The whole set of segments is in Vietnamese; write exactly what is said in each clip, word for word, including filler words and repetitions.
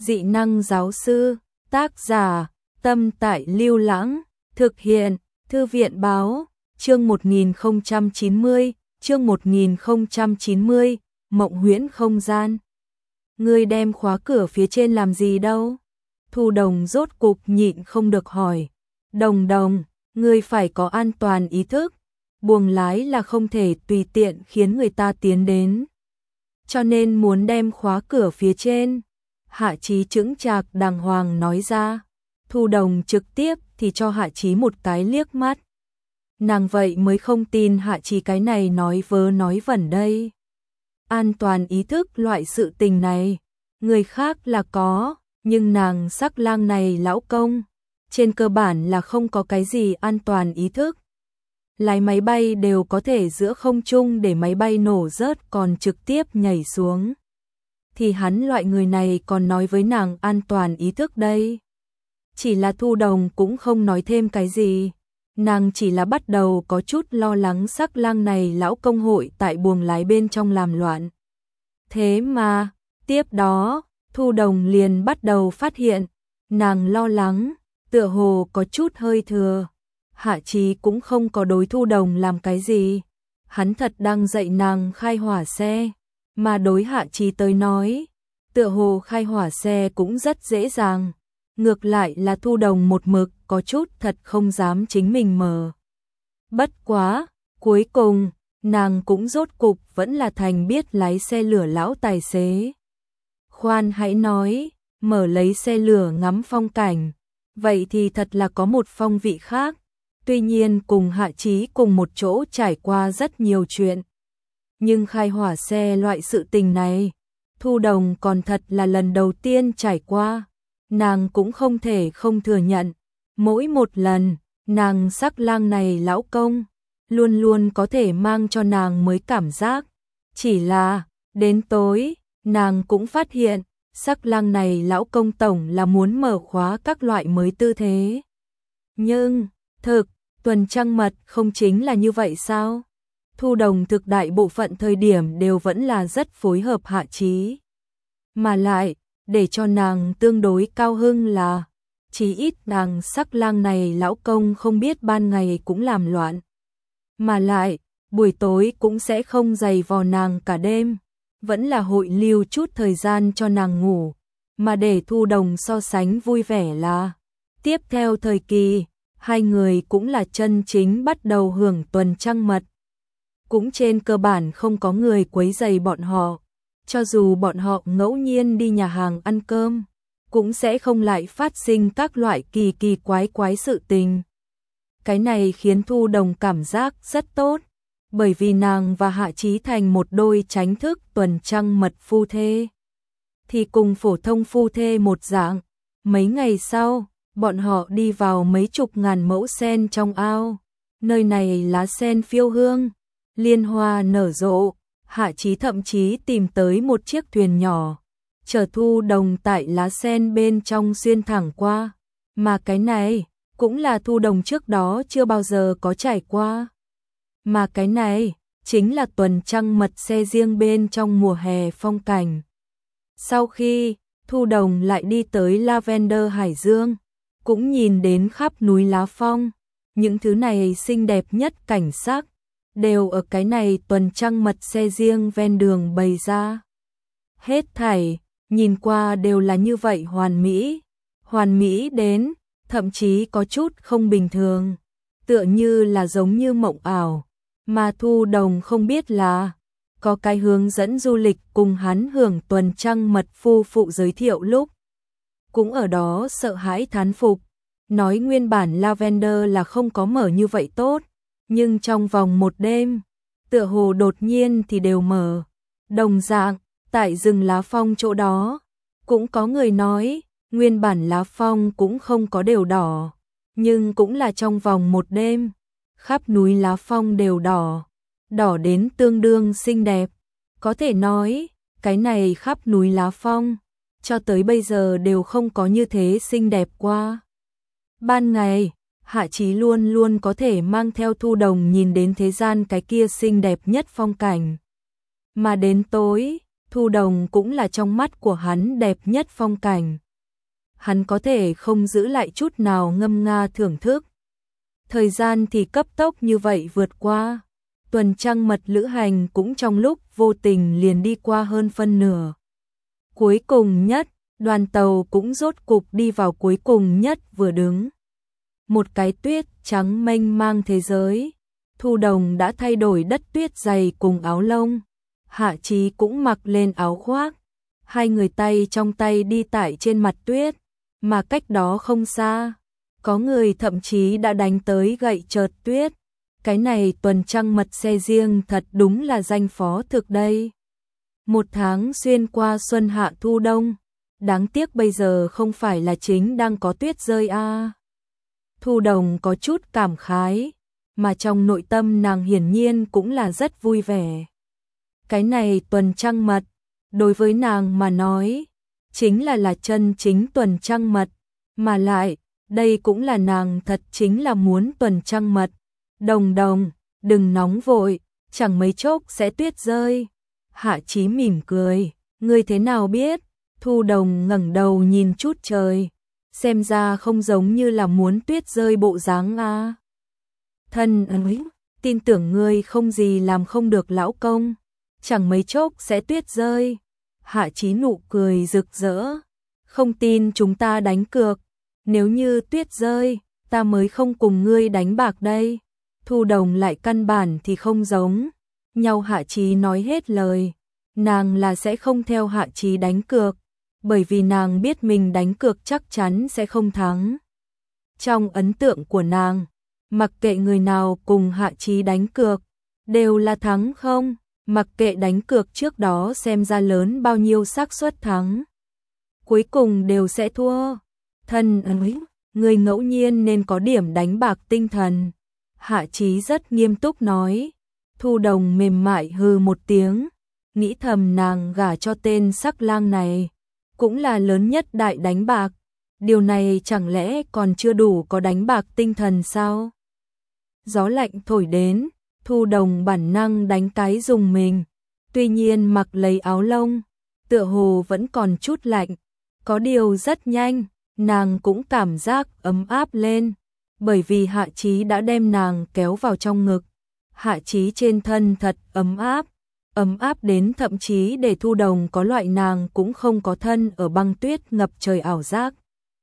Dị năng giáo sư, tác giả, Tâm Tại Lưu Lãng, thực hiện, Thư viện báo, chương một nghìn không trăm chín mươi, chương một nghìn không trăm chín mươi, Mộng Huyễn Không Gian. Ngươi đem khóa cửa phía trên làm gì đâu? Thu Đồng rốt cục nhịn không được hỏi. Đồng Đồng, ngươi phải có an toàn ý thức, buồng lái là không thể tùy tiện khiến người ta tiến đến. Cho nên muốn đem khóa cửa phía trên. Hạ Chí chững chạc đàng hoàng nói ra. Thu Đồng trực tiếp thì cho Hạ Chí một cái liếc mắt. Nàng vậy mới không tin Hạ Chí cái này nói vớ nói vẩn đây. An toàn ý thức loại sự tình này, người khác là có, nhưng nàng Sắc Lang này lão công, trên cơ bản là không có cái gì an toàn ý thức. Lái máy bay đều có thể giữa không trung để máy bay nổ rớt còn trực tiếp nhảy xuống. Thì hắn loại người này còn nói với nàng an toàn ý thức đây. Chỉ là Thu Đồng cũng không nói thêm cái gì. Nàng chỉ là bắt đầu có chút lo lắng Sắc Lang này lão công hội tại buồng lái bên trong làm loạn. Thế mà, tiếp đó, Thu Đồng liền bắt đầu phát hiện, nàng lo lắng, tựa hồ có chút hơi thừa. Hạ Chí cũng không có đối Thu Đồng làm cái gì. Hắn thật đang dạy nàng khai hỏa xe. Mà đối Hạ Chí tới nói, tựa hồ khai hỏa xe cũng rất dễ dàng. Ngược lại là Thu Đồng một mực có chút thật không dám chính mình mở. Bất quá, cuối cùng, nàng cũng rốt cục vẫn là thành biết lái xe lửa lão tài xế. Khoan hãy nói, mở lấy xe lửa ngắm phong cảnh, vậy thì thật là có một phong vị khác. Tuy nhiên cùng Hạ Chí cùng một chỗ trải qua rất nhiều chuyện. Nhưng khai hỏa xe loại sự tình này, Thu Đồng còn thật là lần đầu tiên trải qua. Nàng cũng không thể không thừa nhận. Mỗi một lần, nàng Sắc Lang này lão công, luôn luôn có thể mang cho nàng mới cảm giác. Chỉ là, đến tối, nàng cũng phát hiện, Sắc Lang này lão công tổng là muốn mở khóa các loại mới tư thế. Nhưng, thực, tuần trăng mật không chính là như vậy sao? Thu Đồng thực đại bộ phận thời điểm đều vẫn là rất phối hợp Hạ Chí. Mà lại, để cho nàng tương đối cao hưng là, chí ít nàng Sắc Lang này lão công không biết ban ngày cũng làm loạn. Mà lại, buổi tối cũng sẽ không giày vò nàng cả đêm, vẫn là hội lưu chút thời gian cho nàng ngủ. Mà để Thu Đồng so sánh vui vẻ là, tiếp theo thời kỳ, hai người cũng là chân chính bắt đầu hưởng tuần trăng mật. Cũng trên cơ bản không có người quấy rầy bọn họ. Cho dù bọn họ ngẫu nhiên đi nhà hàng ăn cơm, cũng sẽ không lại phát sinh các loại kỳ kỳ quái quái sự tình. Cái này khiến Thu Đồng cảm giác rất tốt, bởi vì nàng và Hạ Chí thành một đôi tránh thức tuần trăng mật phu thê. Thì cùng phổ thông phu thê một dạng, mấy ngày sau, bọn họ đi vào mấy chục ngàn mẫu sen trong ao. Nơi này lá sen phiêu hương, liên hoa nở rộ. Hạ Chí thậm chí tìm tới một chiếc thuyền nhỏ, chở Thu Đồng tại lá sen bên trong xuyên thẳng qua. Mà cái này, cũng là Thu Đồng trước đó chưa bao giờ có trải qua. Mà cái này, chính là tuần trăng mật xe riêng bên trong mùa hè phong cảnh. Sau khi, Thu Đồng lại đi tới Lavender Hải Dương, cũng nhìn đến khắp núi lá phong. Những thứ này xinh đẹp nhất cảnh sắc, đều ở cái này tuần trăng mật xe riêng ven đường bày ra. Hết thảy, nhìn qua đều là như vậy hoàn mỹ. Hoàn mỹ đến, thậm chí có chút không bình thường. Tựa như là giống như mộng ảo. Mà Thu Đồng không biết là, có cái hướng dẫn du lịch cùng hắn hưởng tuần trăng mật phu phụ giới thiệu lúc. Cũng ở đó sợ hãi thán phục. Nói nguyên bản Lavender là không có mở như vậy tốt. Nhưng trong vòng một đêm, tựa hồ đột nhiên thì đều mở. Đồng dạng, tại rừng lá phong chỗ đó, cũng có người nói, nguyên bản lá phong cũng không có đều đỏ. Nhưng cũng là trong vòng một đêm, khắp núi lá phong đều đỏ. Đỏ đến tương đương xinh đẹp. Có thể nói, cái này khắp núi lá phong, cho tới bây giờ đều không có như thế xinh đẹp qua. Ban ngày, Hạ Chí luôn luôn có thể mang theo Thu Đồng nhìn đến thế gian cái kia xinh đẹp nhất phong cảnh. Mà đến tối, Thu Đồng cũng là trong mắt của hắn đẹp nhất phong cảnh. Hắn có thể không giữ lại chút nào ngâm nga thưởng thức. Thời gian thì cấp tốc như vậy vượt qua. Tuần trăng mật lữ hành cũng trong lúc vô tình liền đi qua hơn phân nửa. Cuối cùng nhất, đoàn tàu cũng rốt cục đi vào cuối cùng nhất vừa đứng. Một cái tuyết trắng mênh mang thế giới. Thu Đồng đã thay đổi đất tuyết dày cùng áo lông. Hạ Chí cũng mặc lên áo khoác. Hai người tay trong tay đi tại trên mặt tuyết. Mà cách đó không xa, có người thậm chí đã đánh tới gậy chợt tuyết. Cái này tuần trăng mật xe riêng thật đúng là danh phó thực đây. Một tháng xuyên qua xuân hạ thu đông. Đáng tiếc bây giờ không phải là chính đang có tuyết rơi a. À. Thu Đồng có chút cảm khái, mà trong nội tâm nàng hiển nhiên cũng là rất vui vẻ. Cái này tuần trăng mật, đối với nàng mà nói, chính là là chân chính tuần trăng mật, mà lại, đây cũng là nàng thật chính là muốn tuần trăng mật. Đồng Đồng, đừng nóng vội, chẳng mấy chốc sẽ tuyết rơi. Hạ Chí mỉm cười, ngươi thế nào biết? Thu Đồng ngẩng đầu nhìn chút trời, xem ra không giống như là muốn tuyết rơi bộ dáng a. À. Thân ơi, tin tưởng ngươi không gì làm không được lão công, chẳng mấy chốc sẽ tuyết rơi. Hạ Chí nụ cười rực rỡ, không tin chúng ta đánh cược, nếu như tuyết rơi, ta mới không cùng ngươi đánh bạc đây. Thu Đồng lại căn bản thì không giống nhau. Hạ Chí nói hết lời, nàng là sẽ không theo Hạ Chí đánh cược, bởi vì nàng biết mình đánh cược chắc chắn sẽ không thắng. Trong ấn tượng của nàng, mặc kệ người nào cùng Hạ Chí đánh cược, đều là thắng không, mặc kệ đánh cược trước đó xem ra lớn bao nhiêu xác suất thắng, cuối cùng đều sẽ thua. Thân ơi, người ngẫu nhiên nên có điểm đánh bạc tinh thần. Hạ Chí rất nghiêm túc nói. Thu Đồng mềm mại hừ một tiếng, nghĩ thầm nàng gả cho tên sắc lang này, cũng là lớn nhất đại đánh bạc. Điều này chẳng lẽ còn chưa đủ có đánh bạc tinh thần sao? Gió lạnh thổi đến, Thu Đồng bản năng đánh cái dùng mình. Tuy nhiên mặc lấy áo lông, tựa hồ vẫn còn chút lạnh. Có điều rất nhanh, nàng cũng cảm giác ấm áp lên, bởi vì Hạ Chí đã đem nàng kéo vào trong ngực. Hạ Chí trên thân thật ấm áp, ấm áp đến thậm chí để Thu Đồng có loại nàng cũng không có thân ở băng tuyết ngập trời ảo giác.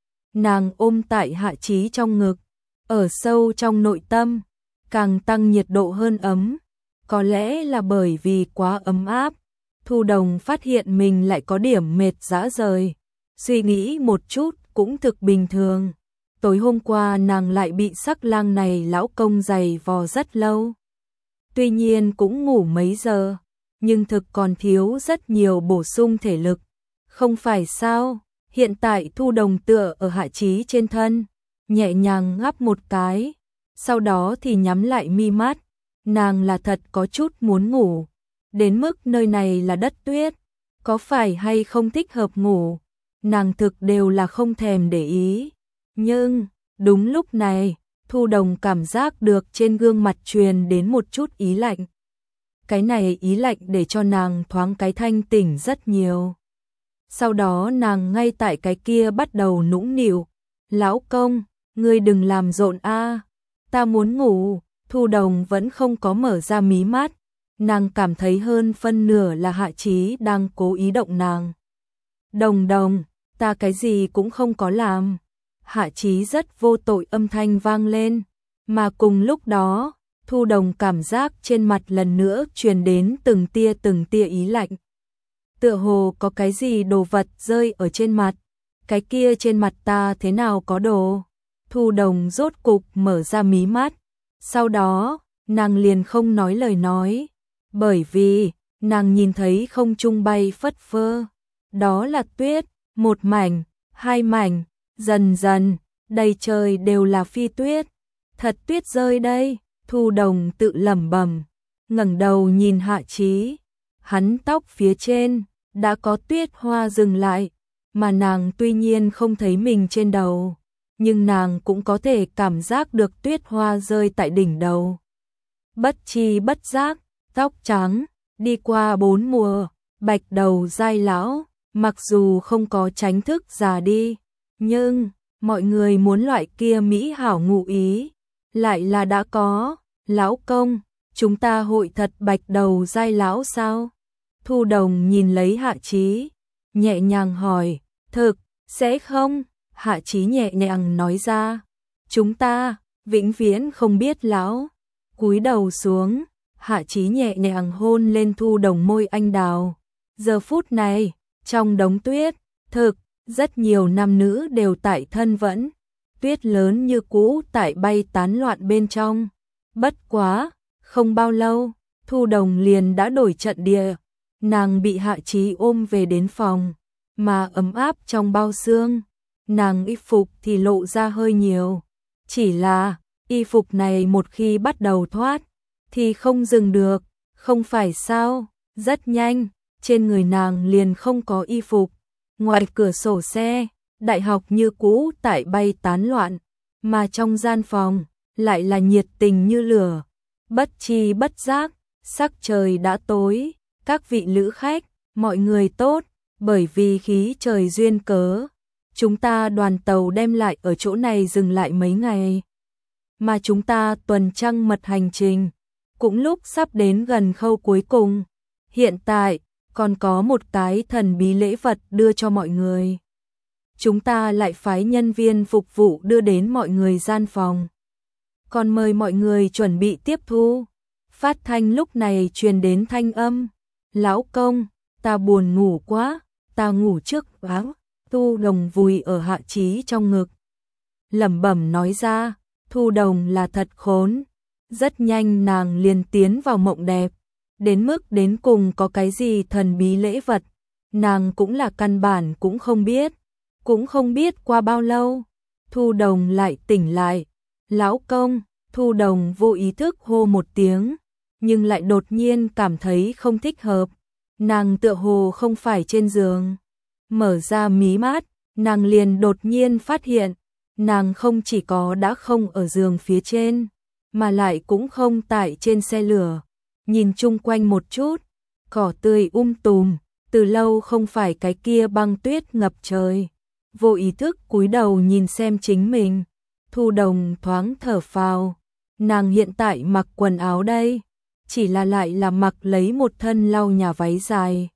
Nàng ôm tại Hạ Chí trong ngực, ở sâu trong nội tâm, càng tăng nhiệt độ hơn ấm. Có lẽ là bởi vì quá ấm áp, Thu Đồng phát hiện mình lại có điểm mệt rã rời. Suy nghĩ một chút cũng thực bình thường. Tối hôm qua nàng lại bị sắc lang này lão công giày vò rất lâu. Tuy nhiên cũng ngủ mấy giờ, nhưng thực còn thiếu rất nhiều bổ sung thể lực. Không phải sao, hiện tại Thu Đồng tựa ở Hạ Chí trên thân, nhẹ nhàng ngáp một cái, sau đó thì nhắm lại mi mắt. Nàng là thật có chút muốn ngủ, đến mức nơi này là đất tuyết, có phải hay không thích hợp ngủ, nàng thực đều là không thèm để ý. Nhưng, đúng lúc này, Thu Đồng cảm giác được trên gương mặt truyền đến một chút ý lạnh. Cái này ý lạnh để cho nàng thoáng cái thanh tỉnh rất nhiều. Sau đó nàng ngay tại cái kia bắt đầu nũng nịu. Lão công, ngươi đừng làm rộn a, ta muốn ngủ. Thu Đồng vẫn không có mở ra mí mắt. Nàng cảm thấy hơn phân nửa là Hạ Chí đang cố ý động nàng. Đồng Đồng, ta cái gì cũng không có làm. Hạ Chí rất vô tội âm thanh vang lên, mà cùng lúc đó, Thu Đồng cảm giác trên mặt lần nữa truyền đến từng tia từng tia ý lạnh. Tựa hồ có cái gì đồ vật rơi ở trên mặt, cái kia trên mặt ta thế nào có đồ. Thu Đồng rốt cục mở ra mí mắt, sau đó, nàng liền không nói lời nói, bởi vì, nàng nhìn thấy không trung bay phất phơ, đó là tuyết, một mảnh, hai mảnh. Dần dần, đầy trời đều là phi tuyết. Thật tuyết rơi đây, Thu Đồng tự lẩm bẩm, ngẩng đầu nhìn Hạ Chí. Hắn tóc phía trên đã có tuyết hoa dừng lại, mà nàng tuy nhiên không thấy mình trên đầu, nhưng nàng cũng có thể cảm giác được tuyết hoa rơi tại đỉnh đầu. Bất chi bất giác, tóc trắng, đi qua bốn mùa, Bạch đầu giai lão, mặc dù không có tránh thức già đi, nhưng mọi người muốn loại kia mỹ hảo ngụ ý, lại là đã có. Lão công, chúng ta hội thật bạch đầu giai lão sao? Thu Đồng nhìn lấy Hạ Chí, nhẹ nhàng hỏi, thực, sẽ không? Hạ Chí nhẹ nhàng nói ra, chúng ta, vĩnh viễn không biết lão. Cúi đầu xuống, Hạ Chí nhẹ nhàng hôn lên Thu Đồng môi anh đào. Giờ phút này, trong đống tuyết, thực, rất nhiều nam nữ đều tại thân vẫn. Tuyết lớn như cũ tại bay tán loạn bên trong. Bất quá, không bao lâu, Thu Đồng liền đã đổi trận địa. Nàng bị Hạ Chí ôm về đến phòng, mà ấm áp trong bao xương. Nàng y phục thì lộ ra hơi nhiều. Chỉ là, y phục này một khi bắt đầu thoát, thì không dừng được, không phải sao? Rất nhanh, trên người nàng liền không có y phục. Ngoài cửa sổ xe, đại học như cũ tại bay tán loạn, mà trong gian phòng, lại là nhiệt tình như lửa. Bất chi bất giác, sắc trời đã tối, các vị lữ khách, mọi người tốt, bởi vì khí trời duyên cớ. Chúng ta đoàn tàu đem lại ở chỗ này dừng lại mấy ngày. Mà chúng ta tuần trăng mật hành trình, cũng lúc sắp đến gần khâu cuối cùng. Hiện tại, còn có một cái thần bí lễ vật đưa cho mọi người. Chúng ta lại phái nhân viên phục vụ đưa đến mọi người gian phòng. Còn mời mọi người chuẩn bị tiếp thu. Phát thanh lúc này truyền đến thanh âm. Lão công, ta buồn ngủ quá, ta ngủ trước áo. Thu Đồng vùi ở Hạ Chí trong ngực, lẩm bẩm nói ra, Thu Đồng là thật khốn. Rất nhanh nàng liền tiến vào mộng đẹp. Đến mức đến cùng có cái gì thần bí lễ vật, nàng cũng là căn bản cũng không biết. Cũng không biết qua bao lâu, Thu Đồng lại tỉnh lại. Lão công, Thu Đồng vô ý thức hô một tiếng, nhưng lại đột nhiên cảm thấy không thích hợp. Nàng tựa hồ không phải trên giường. Mở ra mí mắt, nàng liền đột nhiên phát hiện, nàng không chỉ có đã không ở giường phía trên, mà lại cũng không tại trên xe lửa. Nhìn chung quanh một chút, cỏ tươi um tùm, từ lâu không phải cái kia băng tuyết ngập trời. Vô ý thức cúi đầu nhìn xem chính mình, Thu Đồng thoáng thở phào. Nàng hiện tại mặc quần áo đây, chỉ là lại là mặc lấy một thân lau nhà váy dài.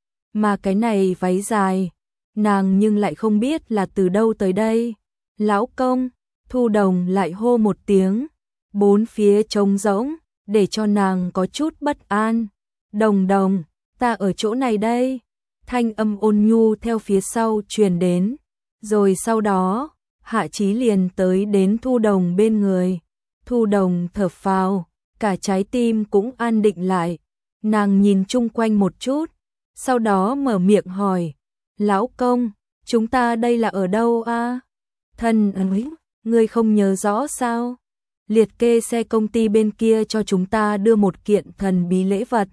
Mà cái này váy dài, nàng nhưng lại không biết là từ đâu tới đây. Lão công, Thu Đồng lại hô một tiếng, bốn phía trống rỗng, để cho nàng có chút bất an. Đồng Đồng, ta ở chỗ này đây. Thanh âm ôn nhu theo phía sau truyền đến. Rồi sau đó, Hạ Chí liền tới đến Thu Đồng bên người. Thu Đồng thở phào, cả trái tim cũng an định lại. Nàng nhìn chung quanh một chút, sau đó mở miệng hỏi, lão công, chúng ta đây là ở đâu a? Thân ơi, ngươi không nhớ rõ sao? Liệt kê xe công ty bên kia cho chúng ta đưa một kiện thần bí lễ vật.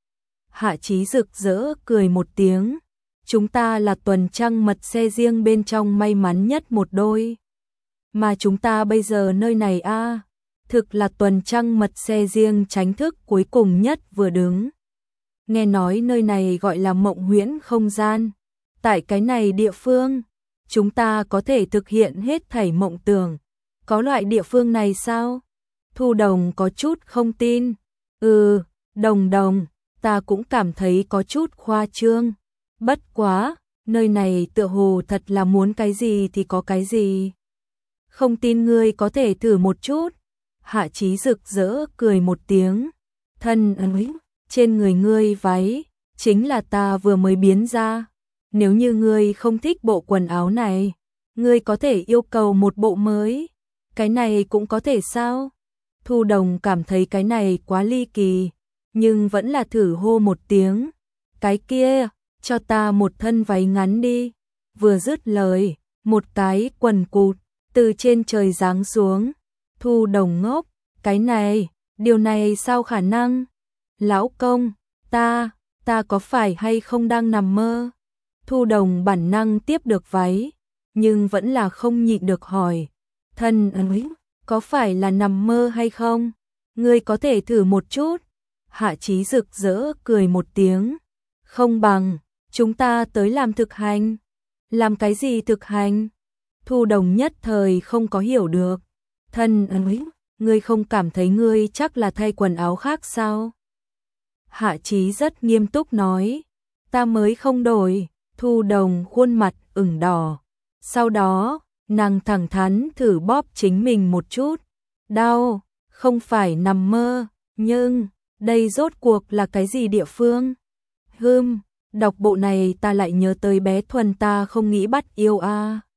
Hạ Chí rực rỡ cười một tiếng. Chúng ta là tuần trăng mật xe riêng bên trong may mắn nhất một đôi. Mà chúng ta bây giờ nơi này a, thực là tuần trăng mật xe riêng tránh thức cuối cùng nhất vừa đứng. Nghe nói nơi này gọi là mộng huyễn không gian. Tại cái này địa phương, chúng ta có thể thực hiện hết thảy mộng tưởng. Có loại địa phương này sao? Thu Đồng có chút không tin. Ừ, Đồng Đồng, ta cũng cảm thấy có chút khoa trương. Bất quá, nơi này tựa hồ thật là muốn cái gì thì có cái gì. Không tin ngươi có thể thử một chút. Hạ Chí rực rỡ cười một tiếng. Thân ơi, trên người ngươi váy, chính là ta vừa mới biến ra. Nếu như ngươi không thích bộ quần áo này, ngươi có thể yêu cầu một bộ mới. Cái này cũng có thể sao? Thu Đồng cảm thấy cái này quá ly kỳ, nhưng vẫn là thử hô một tiếng. Cái kia, cho ta một thân váy ngắn đi. Vừa dứt lời, một cái quần cụt từ trên trời giáng xuống. Thu Đồng ngốc, cái này, điều này sao khả năng? Lão công, ta, ta có phải hay không đang nằm mơ? Thu Đồng bản năng tiếp được váy, nhưng vẫn là không nhịn được hỏi. Thân ơi, có phải là nằm mơ hay không? Ngươi có thể thử một chút. Hạ Chí rực rỡ cười một tiếng. Không bằng, chúng ta tới làm thực hành. Làm cái gì thực hành? Thu Đồng nhất thời không có hiểu được. Thân ơi, ngươi không cảm thấy ngươi chắc là thay quần áo khác sao? Hạ Chí rất nghiêm túc nói. Ta mới không đổi. Thu Đồng khuôn mặt ửng đỏ. Sau đó, nàng thẳng thắn thử bóp chính mình một chút. Đau, không phải nằm mơ, nhưng đây rốt cuộc là cái gì địa phương? Hừm, đọc bộ này ta lại nhớ tới bé Thuần ta không nghĩ bắt yêu a. À.